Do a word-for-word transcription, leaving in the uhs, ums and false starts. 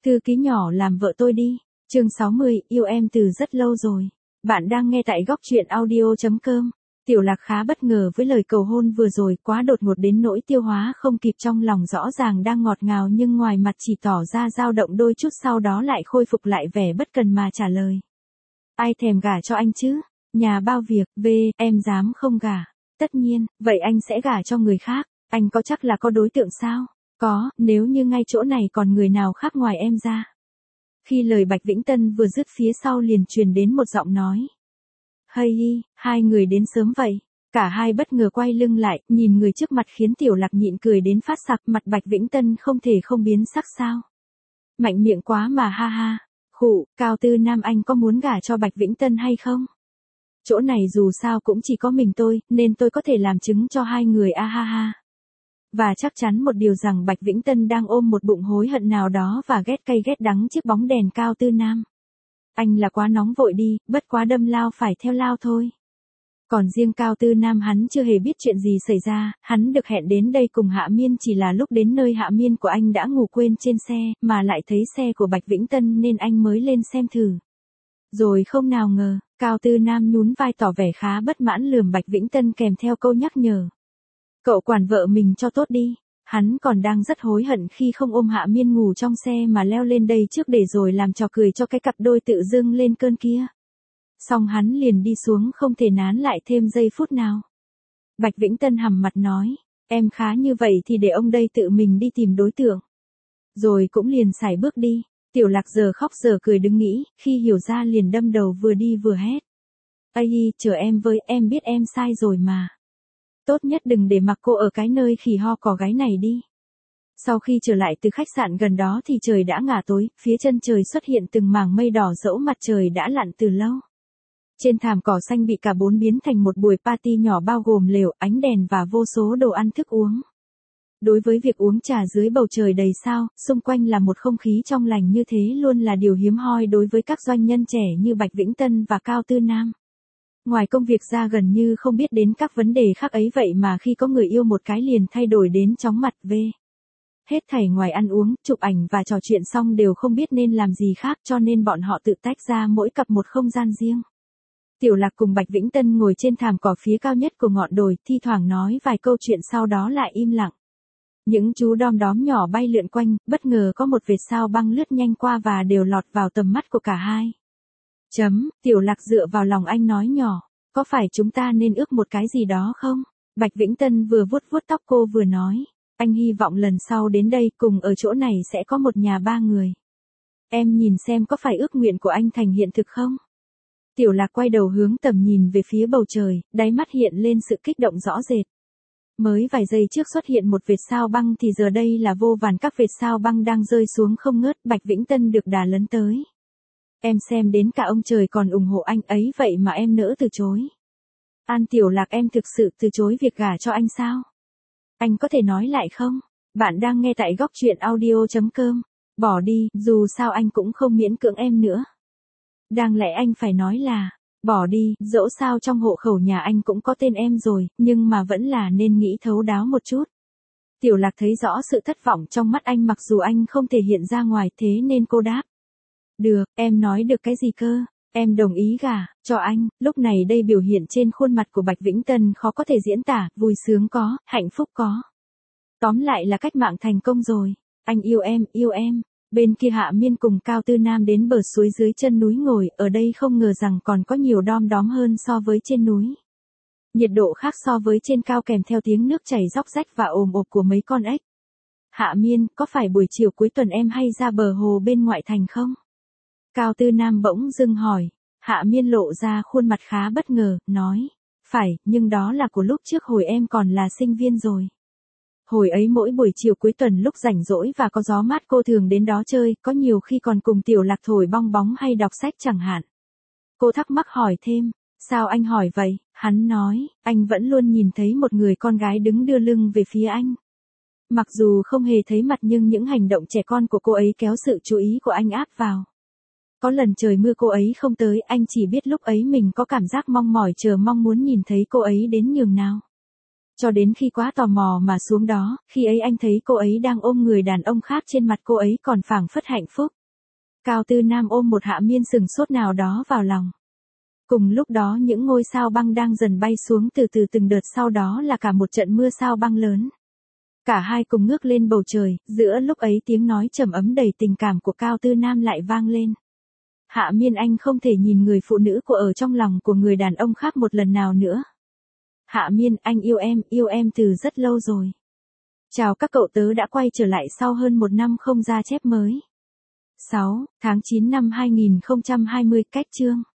Thư ký nhỏ làm vợ tôi đi. Chương sáu mươi, yêu em từ rất lâu rồi. Bạn đang nghe tại góc truyện audio chấm com. Tiểu Lạc khá bất ngờ với lời cầu hôn vừa rồi, quá đột ngột đến nỗi tiêu hóa không kịp, trong lòng rõ ràng đang ngọt ngào nhưng ngoài mặt chỉ tỏ ra dao động đôi chút, sau đó lại khôi phục lại vẻ bất cần mà trả lời. Ai thèm gả cho anh chứ? Nhà bao việc, về, em dám không gả. Tất nhiên, vậy anh sẽ gả cho người khác. Anh có chắc là có đối tượng sao? Có, nếu như ngay chỗ này còn người nào khác ngoài em ra. Khi lời Bạch Vĩnh Tân vừa dứt, phía sau liền truyền đến một giọng nói. Hay hi, hai người đến sớm vậy. Cả hai bất ngờ quay lưng lại, nhìn người trước mặt khiến Tiểu Lạc nhịn cười đến phát sặc. Mặt Bạch Vĩnh Tân không thể không biến sắc sao? Mạnh miệng quá mà, ha ha. Khụ, Cao Tư Nam, anh có muốn gả cho Bạch Vĩnh Tân hay không? Chỗ này dù sao cũng chỉ có mình tôi, nên tôi có thể làm chứng cho hai người, a ha ha. Và chắc chắn một điều rằng Bạch Vĩnh Tân đang ôm một bụng hối hận nào đó và ghét cay ghét đắng chiếc bóng đèn Cao Tư Nam. Anh là quá nóng vội đi, bất quá đâm lao phải theo lao thôi. Còn riêng Cao Tư Nam, hắn chưa hề biết chuyện gì xảy ra, hắn được hẹn đến đây cùng Hạ Miên, chỉ là lúc đến nơi Hạ Miên của anh đã ngủ quên trên xe, mà lại thấy xe của Bạch Vĩnh Tân nên anh mới lên xem thử. Rồi không nào ngờ, Cao Tư Nam nhún vai tỏ vẻ khá bất mãn, lườm Bạch Vĩnh Tân kèm theo câu nhắc nhở. Cậu quản vợ mình cho tốt đi. Hắn còn đang rất hối hận khi không ôm Hạ Miên ngủ trong xe mà leo lên đây trước để rồi làm trò cười cho cái cặp đôi tự dưng lên cơn kia. Xong hắn liền đi xuống, không thể nán lại thêm giây phút nào. Bạch Vĩnh Tân hằn mặt nói, em khá như vậy thì để ông đây tự mình đi tìm đối tượng. Rồi cũng liền sải bước đi. Tiểu Lạc giờ khóc giờ cười đứng nghĩ, khi hiểu ra liền đâm đầu vừa đi vừa hét. Ây, chờ em với, em biết em sai rồi mà. Tốt nhất đừng để mặc cô ở cái nơi khỉ ho cò gáy này đi. Sau khi trở lại từ khách sạn gần đó thì trời đã ngả tối, phía chân trời xuất hiện từng mảng mây đỏ, dẫu mặt trời đã lặn từ lâu. Trên thảm cỏ xanh bị cả bốn biến thành một buổi party nhỏ bao gồm lều, ánh đèn và vô số đồ ăn thức uống. Đối với việc uống trà dưới bầu trời đầy sao, xung quanh là một không khí trong lành như thế luôn là điều hiếm hoi đối với các doanh nhân trẻ như Bạch Vĩnh Tân và Cao Tư Nam. Ngoài công việc ra gần như không biết đến các vấn đề khác ấy, vậy mà khi có người yêu một cái liền thay đổi đến chóng mặt về. Hết thảy ngoài ăn uống, chụp ảnh và trò chuyện xong đều không biết nên làm gì khác, cho nên bọn họ tự tách ra mỗi cặp một không gian riêng. Tiểu Lạc cùng Bạch Vĩnh Tân ngồi trên thảm cỏ phía cao nhất của ngọn đồi, thi thoảng nói vài câu chuyện sau đó lại im lặng. Những chú đom đóm nhỏ bay lượn quanh, bất ngờ có một vệt sao băng lướt nhanh qua và đều lọt vào tầm mắt của cả hai. Chấm, Tiểu Lạc dựa vào lòng anh nói nhỏ, có phải chúng ta nên ước một cái gì đó không? Bạch Vĩnh Tân vừa vuốt vuốt tóc cô vừa nói, anh hy vọng lần sau đến đây cùng ở chỗ này sẽ có một nhà ba người. Em nhìn xem có phải ước nguyện của anh thành hiện thực không? Tiểu Lạc quay đầu hướng tầm nhìn về phía bầu trời, đáy mắt hiện lên sự kích động rõ rệt. Mới vài giây trước xuất hiện một vệt sao băng thì giờ đây là vô vàn các vệt sao băng đang rơi xuống không ngớt. Bạch Vĩnh Tân được đà lấn tới. Em xem đến cả ông trời còn ủng hộ anh ấy vậy mà em nỡ từ chối. An Tiểu Lạc, em thực sự từ chối việc gả cho anh sao? Anh có thể nói lại không? Bạn đang nghe tại góc truyện audio chấm com. Bỏ đi, dù sao anh cũng không miễn cưỡng em nữa. Đáng lẽ anh phải nói là, bỏ đi, dẫu sao trong hộ khẩu nhà anh cũng có tên em rồi, nhưng mà vẫn là nên nghĩ thấu đáo một chút. Tiểu Lạc thấy rõ sự thất vọng trong mắt anh mặc dù anh không thể hiện ra ngoài, thế nên cô đáp. Được, em nói được cái gì cơ? Em đồng ý gả cho anh. Lúc này đây biểu hiện trên khuôn mặt của Bạch Vĩnh Tân khó có thể diễn tả, vui sướng có, hạnh phúc có. Tóm lại là cách mạng thành công rồi. Anh yêu em, yêu em. Bên kia Hạ Miên cùng Cao Tư Nam đến bờ suối dưới chân núi ngồi, ở đây không ngờ rằng còn có nhiều đom đóm hơn so với trên núi. Nhiệt độ khác so với trên cao kèm theo tiếng nước chảy róc rách và ồm ồp của mấy con ếch. Hạ Miên, có phải buổi chiều cuối tuần em hay ra bờ hồ bên ngoại thành không? Cao Tư Nam bỗng dưng hỏi. Hạ Miên lộ ra khuôn mặt khá bất ngờ, nói. Phải, nhưng đó là của lúc trước hồi em còn là sinh viên rồi. Hồi ấy mỗi buổi chiều cuối tuần lúc rảnh rỗi và có gió mát cô thường đến đó chơi, có nhiều khi còn cùng Tiểu Lạc thổi bong bóng hay đọc sách chẳng hạn. Cô thắc mắc hỏi thêm, sao anh hỏi vậy? Hắn nói, anh vẫn luôn nhìn thấy một người con gái đứng đưa lưng về phía anh. Mặc dù không hề thấy mặt nhưng những hành động trẻ con của cô ấy kéo sự chú ý của anh áp vào. Có lần trời mưa cô ấy không tới, anh chỉ biết lúc ấy mình có cảm giác mong mỏi chờ mong muốn nhìn thấy cô ấy đến nhường nào. Cho đến khi quá tò mò mà xuống đó, khi ấy anh thấy cô ấy đang ôm người đàn ông khác, trên mặt cô ấy còn phảng phất hạnh phúc. Cao Tư Nam ôm một Hạ Miên sừng sốt nào đó vào lòng. Cùng lúc đó những ngôi sao băng đang dần bay xuống từ từ từng đợt, sau đó là cả một trận mưa sao băng lớn. Cả hai cùng ngước lên bầu trời, giữa lúc ấy tiếng nói trầm ấm đầy tình cảm của Cao Tư Nam lại vang lên. Hạ Miên, anh không thể nhìn người phụ nữ của ở trong lòng của người đàn ông khác một lần nào nữa. Hạ Miên, anh yêu em, yêu em từ rất lâu rồi. Chào các cậu, tớ đã quay trở lại sau hơn một năm không ra chép mới. sáu tháng chín năm hai nghìn không trăm hai mươi, cách chương.